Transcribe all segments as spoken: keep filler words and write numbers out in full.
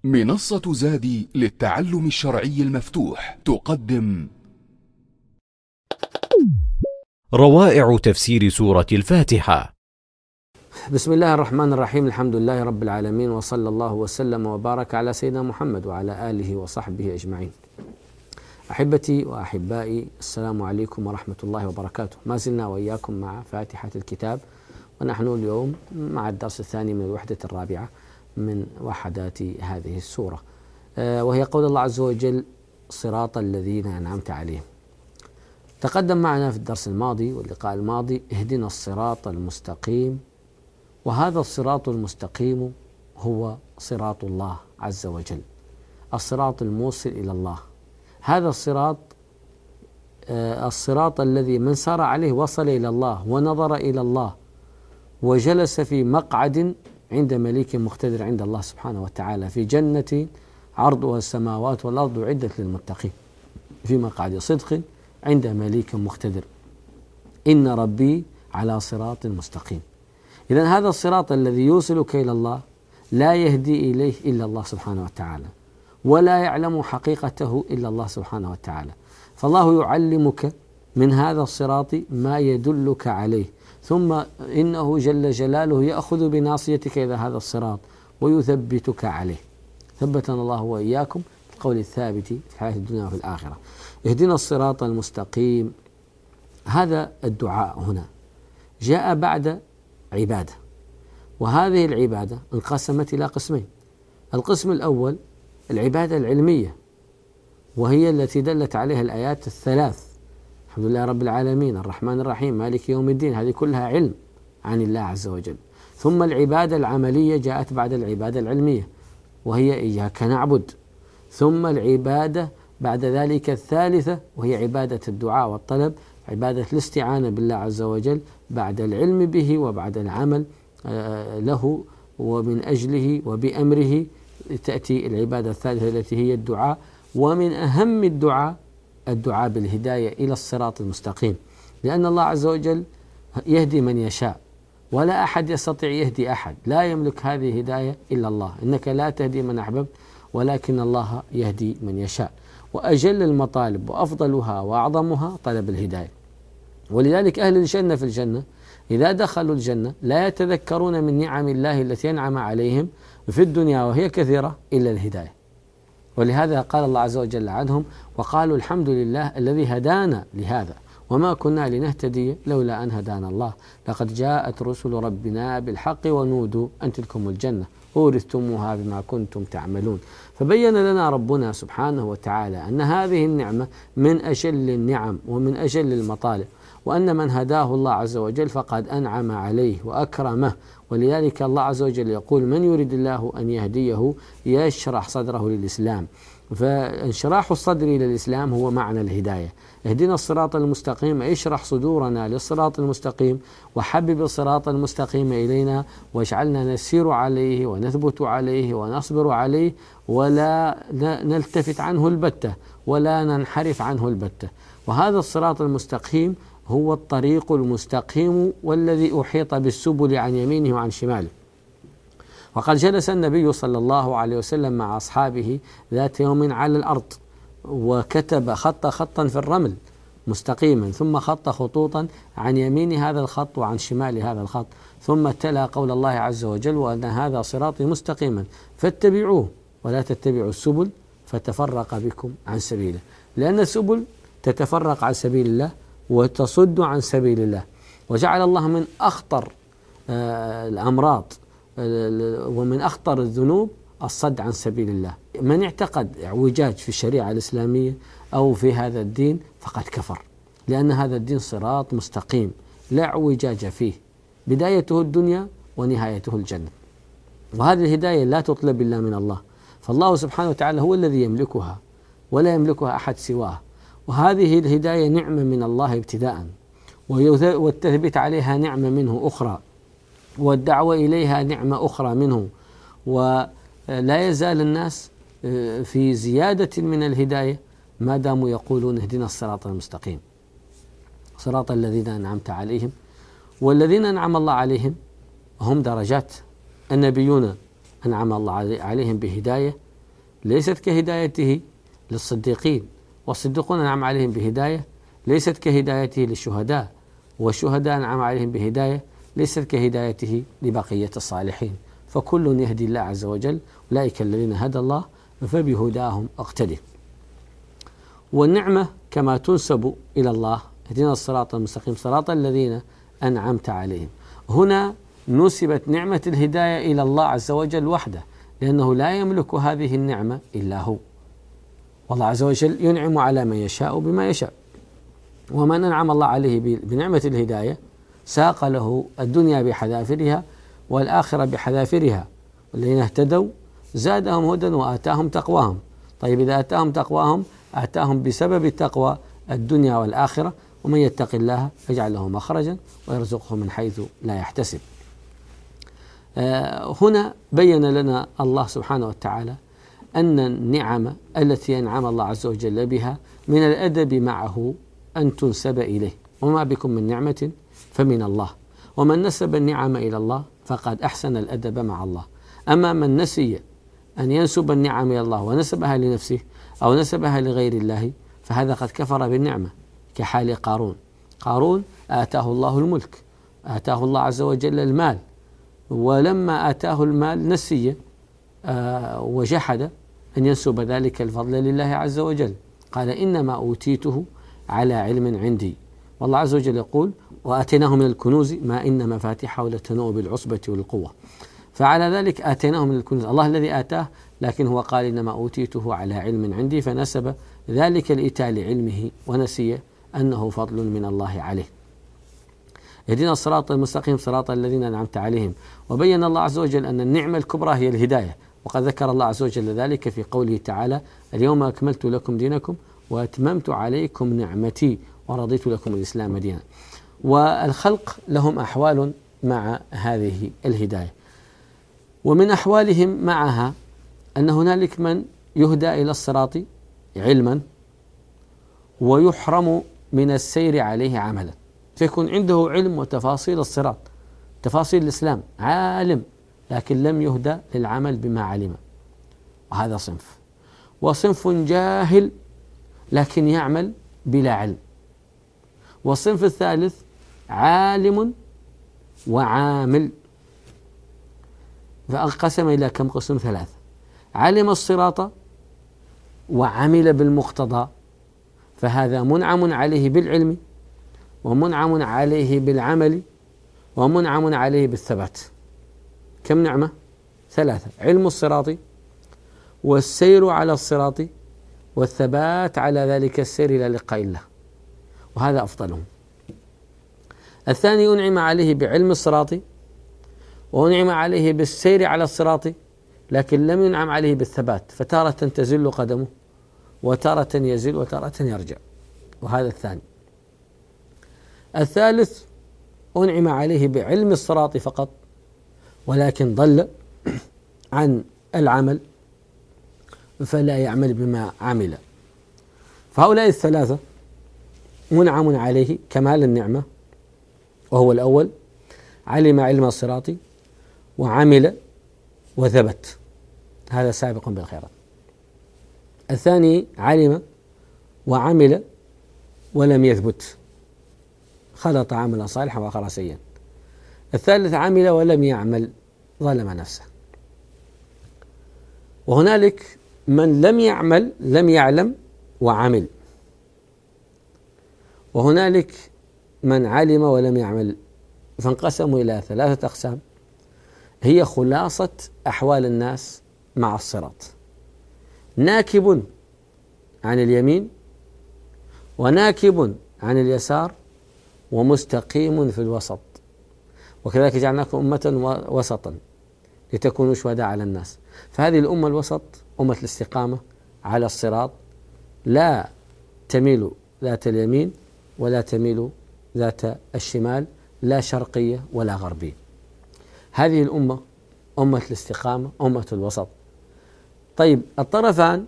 منصة زادي للتعلم الشرعي المفتوح تقدم روائع تفسير سورة الفاتحة. بسم الله الرحمن الرحيم. الحمد لله رب العالمين، وصلى الله وسلم وبارك على سيدنا محمد وعلى آله وصحبه أجمعين. أحبتي وأحبائي، السلام عليكم ورحمة الله وبركاته. ما زلنا وإياكم مع فاتحة الكتاب، ونحن اليوم مع الدرس الثاني من الوحدة الرابعة من وحدات هذه السورة، وهي قول الله عز وجل: صراط الذين أنعمت عليهم. تقدم معنا في الدرس الماضي واللقاء الماضي: اهدنا الصراط المستقيم. وهذا الصراط المستقيم هو صراط الله عز وجل، الصراط الموصل إلى الله. هذا الصراط آه الصراط الذي من سار عليه وصل إلى الله ونظر إلى الله وجلس في مقعد عند مليك مقتدر عند الله سبحانه وتعالى في جنة عرضها السماوات والأرض أعدت للمتقين، في مقعد صدق عند مليك مقتدر. إن ربي على صراط مستقيم. إذن هذا الصراط الذي يوصلك إلى الله لا يهدي إليه إلا الله سبحانه وتعالى، ولا يعلم حقيقته إلا الله سبحانه وتعالى. فالله يعلمك من هذا الصراط ما يدلك عليه، ثم إنه جل جلاله يأخذ بناصيتك إلى هذا الصراط ويثبتك عليه. ثبتنا الله وإياكم بالقول الثابت في الحياة الدنيا وفي الآخرة. اهدنا الصراط المستقيم. هذا الدعاء هنا جاء بعد عبادة، وهذه العبادة انقسمت إلى قسمين. القسم الأول العبادة العلمية، وهي التي دلت عليها الآيات الثلاث: الحمد لله رب العالمين، الرحمن الرحيم، مالك يوم الدين. هذه كلها علم عن الله عز وجل. ثم العبادة العملية جاءت بعد العبادة العلمية، وهي إياك نعبد. ثم العبادة بعد ذلك الثالثة، وهي عبادة الدعاء والطلب، عبادة الاستعانة بالله عز وجل بعد العلم به وبعد العمل له ومن أجله وبأمره. تأتي العبادة الثالثة التي هي الدعاء، ومن أهم الدعاء الدعاء بالهداية إلى الصراط المستقيم، لأن الله عز وجل يهدي من يشاء، ولا أحد يستطيع يهدي أحد. لا يملك هذه الهداية إلا الله. إنك لا تهدي من أحببت ولكن الله يهدي من يشاء. وأجل المطالب وأفضلها وأعظمها طلب الهداية. ولذلك أهل الجنة في الجنة إذا دخلوا الجنة لا يتذكرون من نعم الله التي ينعم عليهم في الدنيا وهي كثيرة إلا الهداية. ولهذا قال الله عز وجل عنهم: وقالوا الحمد لله الذي هدانا لهذا وما كنا لنهتدي لولا أن هدانا الله لقد جاءت رسل ربنا بالحق ونودوا أن تلكم الجنة أورثتموها بما كنتم تعملون. فبين لنا ربنا سبحانه وتعالى أن هذه النعمة من أجل النعم ومن أجل المطالب، وأن من هداه الله عز وجل فقد أنعم عليه وأكرمه. ولذلك الله عز وجل يقول: من يريد الله أن يهديه يشرح صدره للإسلام. فانشراح الصدر للإسلام هو معنى الهداية. اهدنا الصراط المستقيم، اشرح صدورنا للصراط المستقيم، وحبب الصراط المستقيم إلينا، واجعلنا نسير عليه ونثبت عليه ونصبر عليه، ولا نلتفت عنه البتة ولا ننحرف عنه البتة. وهذا الصراط المستقيم هو الطريق المستقيم والذي أحيط بالسبل عن يمينه وعن شماله. وقد جلس النبي صلى الله عليه وسلم مع أصحابه ذات يوم على الأرض، وكتب خط خطا في الرمل مستقيما، ثم خط خطوطا عن يمين هذا الخط وعن شمال هذا الخط، ثم تلا قول الله عز وجل: وأن هذا صراطي مستقيما فاتبعوه ولا تتبعوا السبل فتفرق بكم عن سبيله. لأن السبل تتفرق عن سبيل الله وتصد عن سبيل الله. وجعل الله من أخطر آه الأمراض آه ومن أخطر الذنوب الصد عن سبيل الله. من اعتقد اعوجاج في الشريعة الإسلامية أو في هذا الدين فقد كفر، لأن هذا الدين صراط مستقيم لا اعوجاج فيه، بدايته الدنيا ونهايته الجنة. وهذه الهداية لا تطلب إلا من الله، فالله سبحانه وتعالى هو الذي يملكها ولا يملكها أحد سواه. وهذه الهداية نعمة من الله ابتداء، والتثبيت عليها نعمة منه أخرى، والدعوة إليها نعمة أخرى منه. ولا يزال الناس في زيادة من الهداية ما داموا يقولون: اهدنا الصراط المستقيم، صراط الذين أنعمت عليهم. والذين أنعم الله عليهم هم درجات. النبيون أنعم الله عليهم بهداية ليست كهدايته للصديقين، والصديقون أنعم عليهم بهداية ليست كهدايته للشهداء، والشهداء أنعم عليهم بهداية ليست كهدايته لبقية الصالحين، فكل يهدي الله عز وجل، أولئك الذين هدى الله فبهداهم اقتدي. والنعمة كما تنسب إلى الله، اهدنا الصراط المستقيم صراط الذين أنعمت عليهم، هنا نسبت نعمة الهداية إلى الله عز وجل وحده، لأنه لا يملك هذه النعمة إلا هو، والله عز وجل ينعم على من يشاء بما يشاء، ومن أنعم الله عليه بنعمة الهداية ساق له الدنيا بحذافيرها والآخرة بحذافيرها، والذين اهتدوا زادهم هدى وآتاهم تقواهم. طيب إذا آتاهم تقواهم آتاهم بسبب التقوى الدنيا والآخرة، ومن يتق الله يجعل له مخرجا ويرزقه من حيث لا يحتسب. آه هنا بين لنا الله سبحانه وتعالى أن النعم التي أنعم الله عز وجل بها من الأدب معه أن تنسب إليه، وما بكم من نعمة فمن الله، ومن نسب النعم إلى الله فقد أحسن الأدب مع الله. أما من نسي أن ينسب النعم إلى الله ونسبها لنفسه أو نسبها لغير الله فهذا قد كفر بالنعمة، كحال قارون. قارون آتاه الله الملك، آتاه الله عز وجل المال، ولما آتاه المال نسي آه وجحد أن ينسب ذلك الفضل لله عز وجل، قال إنما أوتيته على علم عندي. والله عز وجل يقول وآتيناه من الكنوز ما إن مفاتحه لتنوء بالعصبة والقوة، فعلى ذلك آتيناه من الكنوز، الله الذي آتاه، لكن هو قال إنما أوتيته على علم عندي، فنسب ذلك الإتاء لعلمه ونسي أنه فضل من الله عليه. اهدنا الصراط المستقيم صراط الذين أنعمت عليهم. وبين الله عز وجل أن النعمة الكبرى هي الهداية، وقد ذكر الله عز وجل ذلك في قوله تعالى اليوم أكملت لكم دينكم وأتممت عليكم نعمتي ورضيت لكم الإسلام دينا. والخلق لهم أحوال مع هذه الهداية، ومن أحوالهم معها أن هنالك من يهدى إلى الصراط علما ويحرم من السير عليه عملا، فيكون عنده علم وتفاصيل الصراط، تفاصيل الإسلام، عالم لكن لم يهدى للعمل بما علم، وهذا صنف. وصنف جاهل لكن يعمل بلا علم. والصنف الثالث عالم وعامل، فانقسم إلى كم قسم؟ ثلاثة: علم الصراط وعمل بالمقتضى، فهذا منعم عليه بالعلم ومنعم عليه بالعمل ومنعم عليه بالثبات. كم نعمة؟ ثلاثة: علم الصراط والسير على الصراط والثبات على ذلك السير إلى لقاء الله، وهذا أفضلهم. الثاني أنعم عليه بعلم الصراط وأنعم عليه بالسير على الصراط، لكن لم ينعم عليه بالثبات، فتارة تزل قدمه وتارة يزل وتارة يرجع، وهذا الثاني. الثالث أنعم عليه بعلم الصراط فقط ولكن ضل عن العمل فلا يعمل بما عمل. فهؤلاء الثلاثة منعم عليه كمال النعمة، وهو الأول علم علم الصراط وعمل وثبت، هذا سابق بالخيرات. الثاني علم وعمل ولم يثبت، خلط عملا صالحا وآخر سيئا. الثالث عمل ولم يعمل، ظلم نفسه. وهنالك من لم يعمل لم يعلم وعمل، وهنالك من علم ولم يعمل، فانقسموا إلى ثلاثة أقسام هي خلاصة أحوال الناس مع الصراط: ناكب عن اليمين وناكب عن اليسار ومستقيم في الوسط، وكذلك جعلناكم أمة وسطا لتكونوا شهداء على الناس. فهذه الأمة الوسط أمة الاستقامة على الصراط، لا تميل ذات اليمين ولا تميل ذات الشمال، لا شرقية ولا غربية. هذه الأمة أمة الاستقامة، أمة الوسط. طيب الطرفان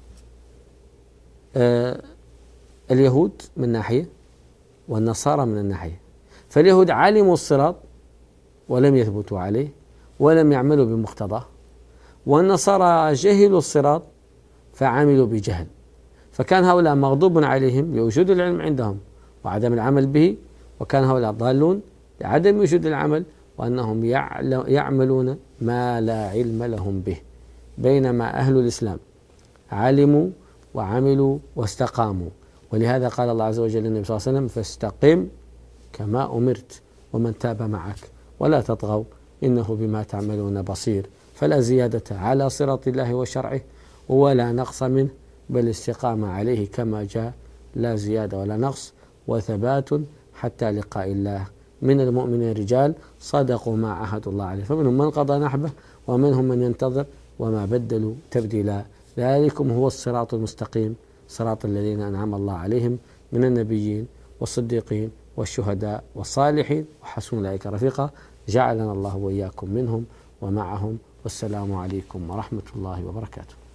آه اليهود من ناحية والنصارى من الناحية، فاليهود علموا الصراط ولم يثبتوا عليه ولم يعملوا بمقتضاه، والنصارى جهلوا الصراط فعملوا بجهل، فكان هؤلاء مغضوب عليهم لوجود العلم عندهم وعدم العمل به، وكان هؤلاء ضالون لعدم وجود العمل وأنهم يعملون ما لا علم لهم به. بينما أهل الإسلام علموا وعملوا واستقاموا، ولهذا قال الله عز وجل للنبي صلى الله عليه وسلم: فاستقم كما أمرت ومن تاب معك ولا تطغوا إنه بما تعملون بصير. فلا زيادة على صراط الله وشرعه ولا نقص منه، بل استقامة عليه كما جاء، لا زيادة ولا نقص، وثبات حتى لقاء الله. من المؤمنين رجال صدقوا ما عاهدوا الله عليه، فمنهم من قضى نحبه ومنهم من ينتظر وما بدلوا تبديلا. ذلكم هو الصراط المستقيم، صراط الذين أنعم الله عليهم من النبيين والصديقين والشهداء والصالحين وحسن أولئك رفيقا. جعلنا الله وإياكم منهم ومعهم، والسلام عليكم ورحمة الله وبركاته.